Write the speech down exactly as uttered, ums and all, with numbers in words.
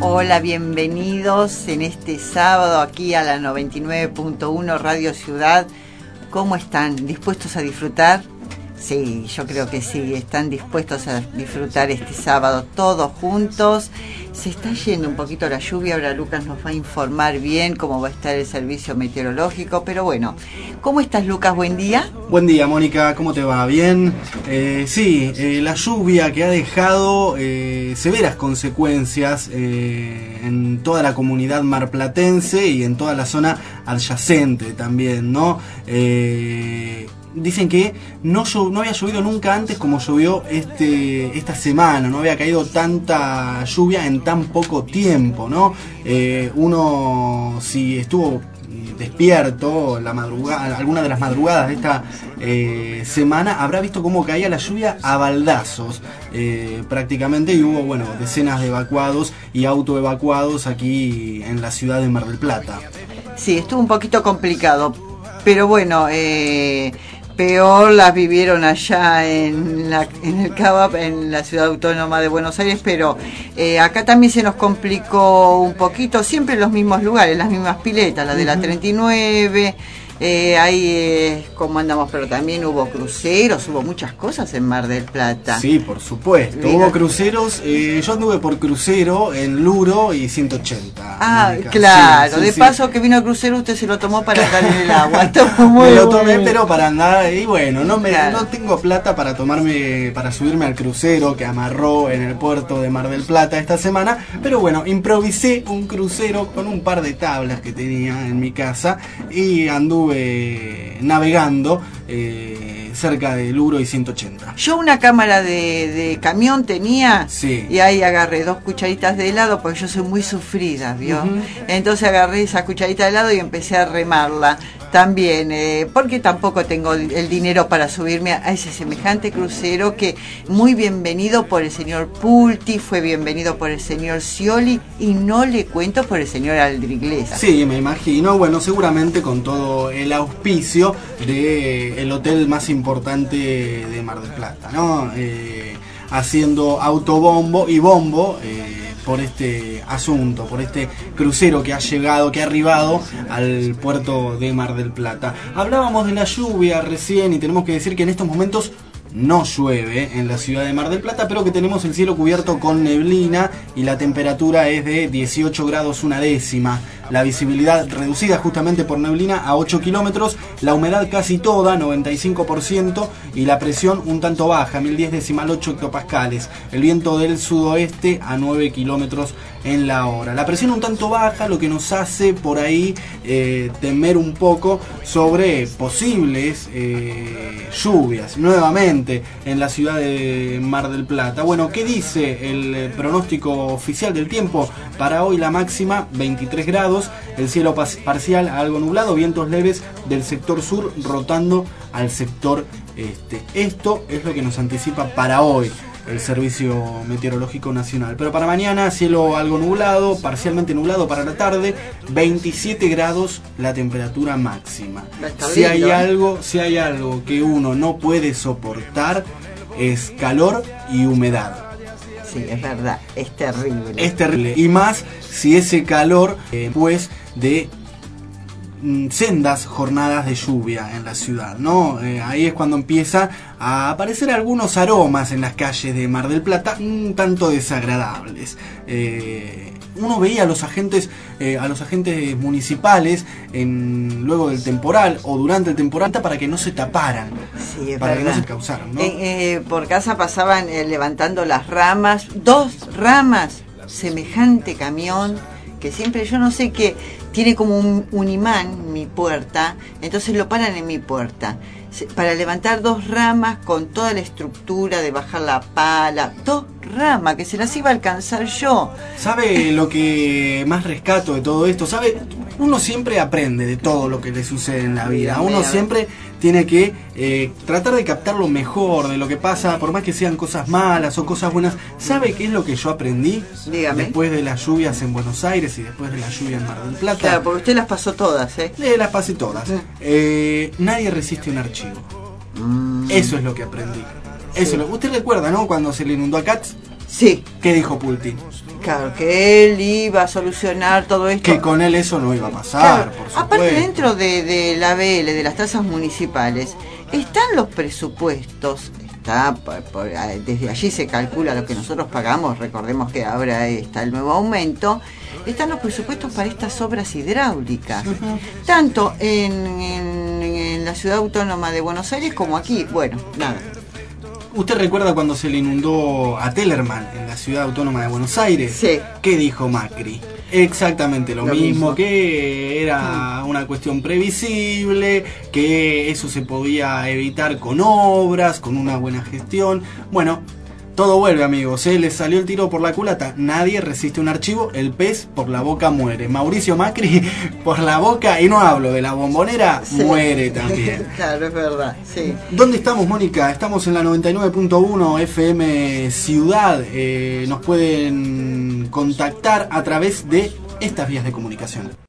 Hola, bienvenidos en este sábado aquí a la noventa y nueve punto uno Radio Ciudad. ¿Cómo están? ¿Dispuestos a disfrutar? Sí, yo creo que sí, están dispuestos a disfrutar este sábado todos juntos. Se está yendo un poquito la lluvia, ahora Lucas nos va a informar bien cómo va a estar el servicio meteorológico, pero bueno, ¿cómo estás, Lucas? Buen día. Buen día, Mónica, ¿cómo te va? ¿Bien? Eh, sí, eh, la lluvia que ha dejado eh, severas consecuencias eh, en toda la comunidad marplatense y en toda la zona adyacente también, ¿no? Eh... Dicen que no, no había llovido nunca antes como llovió este, esta semana, no había caído tanta lluvia en tan poco tiempo, ¿no? Eh, uno, si estuvo despierto la madrugada, alguna de las madrugadas de esta eh, semana, habrá visto cómo caía la lluvia a baldazos eh, prácticamente, y hubo, bueno, decenas de evacuados y autoevacuados aquí en la ciudad de Mar del Plata. Sí, estuvo un poquito complicado, pero bueno, eh... peor las vivieron allá en, la, en el C A B A P, en la Ciudad Autónoma de Buenos Aires, pero eh, acá también se nos complicó un poquito, siempre en los mismos lugares, las mismas piletas, la de la treinta y nueve, eh, ahí eh, como andamos, pero también hubo cruceros, hubo muchas cosas en Mar del Plata. Sí, por supuesto, Mira. hubo cruceros, eh, yo anduve por crucero en Luro y ciento ochenta. Ah, Mónica. claro, sí, de sí, paso sí. que vino el crucero usted se lo tomó para andar en el agua. Estuvo muy me lo tomé, bueno. pero para andar, y bueno, no, me, claro. no tengo plata para tomarme, para subirme al crucero que amarró en el puerto de Mar del Plata esta semana, pero bueno, improvisé un crucero con un par de tablas que tenía en mi casa y anduve navegando eh, cerca de Luro y ciento ochenta. Yo una cámara de, de camión tenía, sí. Y ahí agarré dos cucharitas de helado porque yo soy muy sufrida, ¿vio? Uh-huh. Entonces agarré esa cucharita de helado y empecé a remarla también, eh, porque tampoco tengo el dinero para subirme a ese semejante crucero que muy bienvenido por el señor Pulti, fue bienvenido por el señor Scioli y no le cuento por el señor Aldriglesa. Sí, me imagino, bueno, seguramente con todo el auspicio del hotel más importante de Mar del Plata, ¿no? Eh, haciendo autobombo y bombo eh, por este asunto, por este crucero que ha llegado, que ha arribado al puerto de Mar del Plata. Hablábamos de la lluvia recién y tenemos que decir que en estos momentos no llueve en la ciudad de Mar del Plata, pero que tenemos el cielo cubierto con neblina y la temperatura es de dieciocho grados una décima. La visibilidad reducida justamente por neblina a ocho kilómetros, la humedad casi toda, noventa y cinco por ciento, y la presión un tanto baja, mil diez decimal ocho hectopascales. El viento del sudoeste a nueve kilómetros en la hora. La presión un tanto baja, lo que nos hace por ahí eh, temer un poco sobre posibles eh, lluvias nuevamente en la ciudad de Mar del Plata. Bueno, ¿qué dice el pronóstico oficial del tiempo? Para hoy la máxima veintitrés grados, el cielo parcial algo nublado, vientos leves del sector sur rotando al sector este. Esto es lo que nos anticipa para hoy el Servicio Meteorológico Nacional. Pero para mañana, cielo algo nublado, parcialmente nublado para la tarde, veintisiete grados la temperatura máxima. Si hay algo, si hay algo que uno no puede soportar, es calor y humedad. Sí, es verdad, es terrible. Es terrible. Y más si ese calor, eh, pues, de sendas jornadas de lluvia en la ciudad, ¿no? Eh, ahí es cuando empieza a aparecer algunos aromas en las calles de Mar del Plata, un tanto desagradables. Eh, uno veía a los agentes, eh, a los agentes municipales en, luego del temporal o durante el temporal para que no se taparan, sí, es para verdad. que no se causaran, ¿no? Eh, eh, por casa pasaban eh, levantando las ramas, dos ramas, semejante camión que siempre yo no sé qué tiene como un, un imán mi puerta, entonces lo paran en mi puerta para levantar dos ramas con toda la estructura de bajar la pala, dos ramas que se las iba a alcanzar yo. ¿Sabe lo que más rescato de todo esto? ¿Sabe? Uno siempre aprende de todo lo que le sucede en la vida. Uno siempre tiene que eh, tratar de captar lo mejor de lo que pasa, por más que sean cosas malas o cosas buenas. ¿Sabe qué es lo que yo aprendí? Dígame. Después de las lluvias en Buenos Aires y después de las lluvias en Mar del Plata. Claro, porque usted las pasó todas, ¿eh? Eh, las pasé todas. Eh, nadie resiste un archivo. Mm. Eso es lo que aprendí. Eso sí. lo, ¿Usted recuerda, no? Cuando se le inundó a Katz. Sí. ¿Qué dijo Pulti? Claro, que él iba a solucionar todo esto. Que con él eso no iba a pasar, Claro, por supuesto. aparte, dentro de, de la B L, de las tasas municipales, están los presupuestos. Está por, por, desde allí se calcula lo que nosotros pagamos. Recordemos que ahora está el nuevo aumento. Están los presupuestos para estas obras hidráulicas, uh-huh. tanto en, en, en la ciudad autónoma de Buenos Aires como aquí. Bueno, nada. ¿Usted recuerda cuando se le inundó a Tellerman en la ciudad autónoma de Buenos Aires? Sí. ¿Qué dijo Macri? Exactamente lo, lo mismo, mismo, que era una cuestión previsible, que eso se podía evitar con obras, con una buena gestión. Bueno, todo vuelve, amigos, ¿eh? Les salió el tiro por la culata. Nadie resiste un archivo, el pez por la boca muere. Mauricio Macri por la boca, y no hablo de la Bombonera, sí. muere también. Claro, es verdad, sí. ¿Dónde estamos, Mónica? Estamos en la noventa y nueve punto uno F M Ciudad. Eh, nos pueden contactar a través de estas vías de comunicación.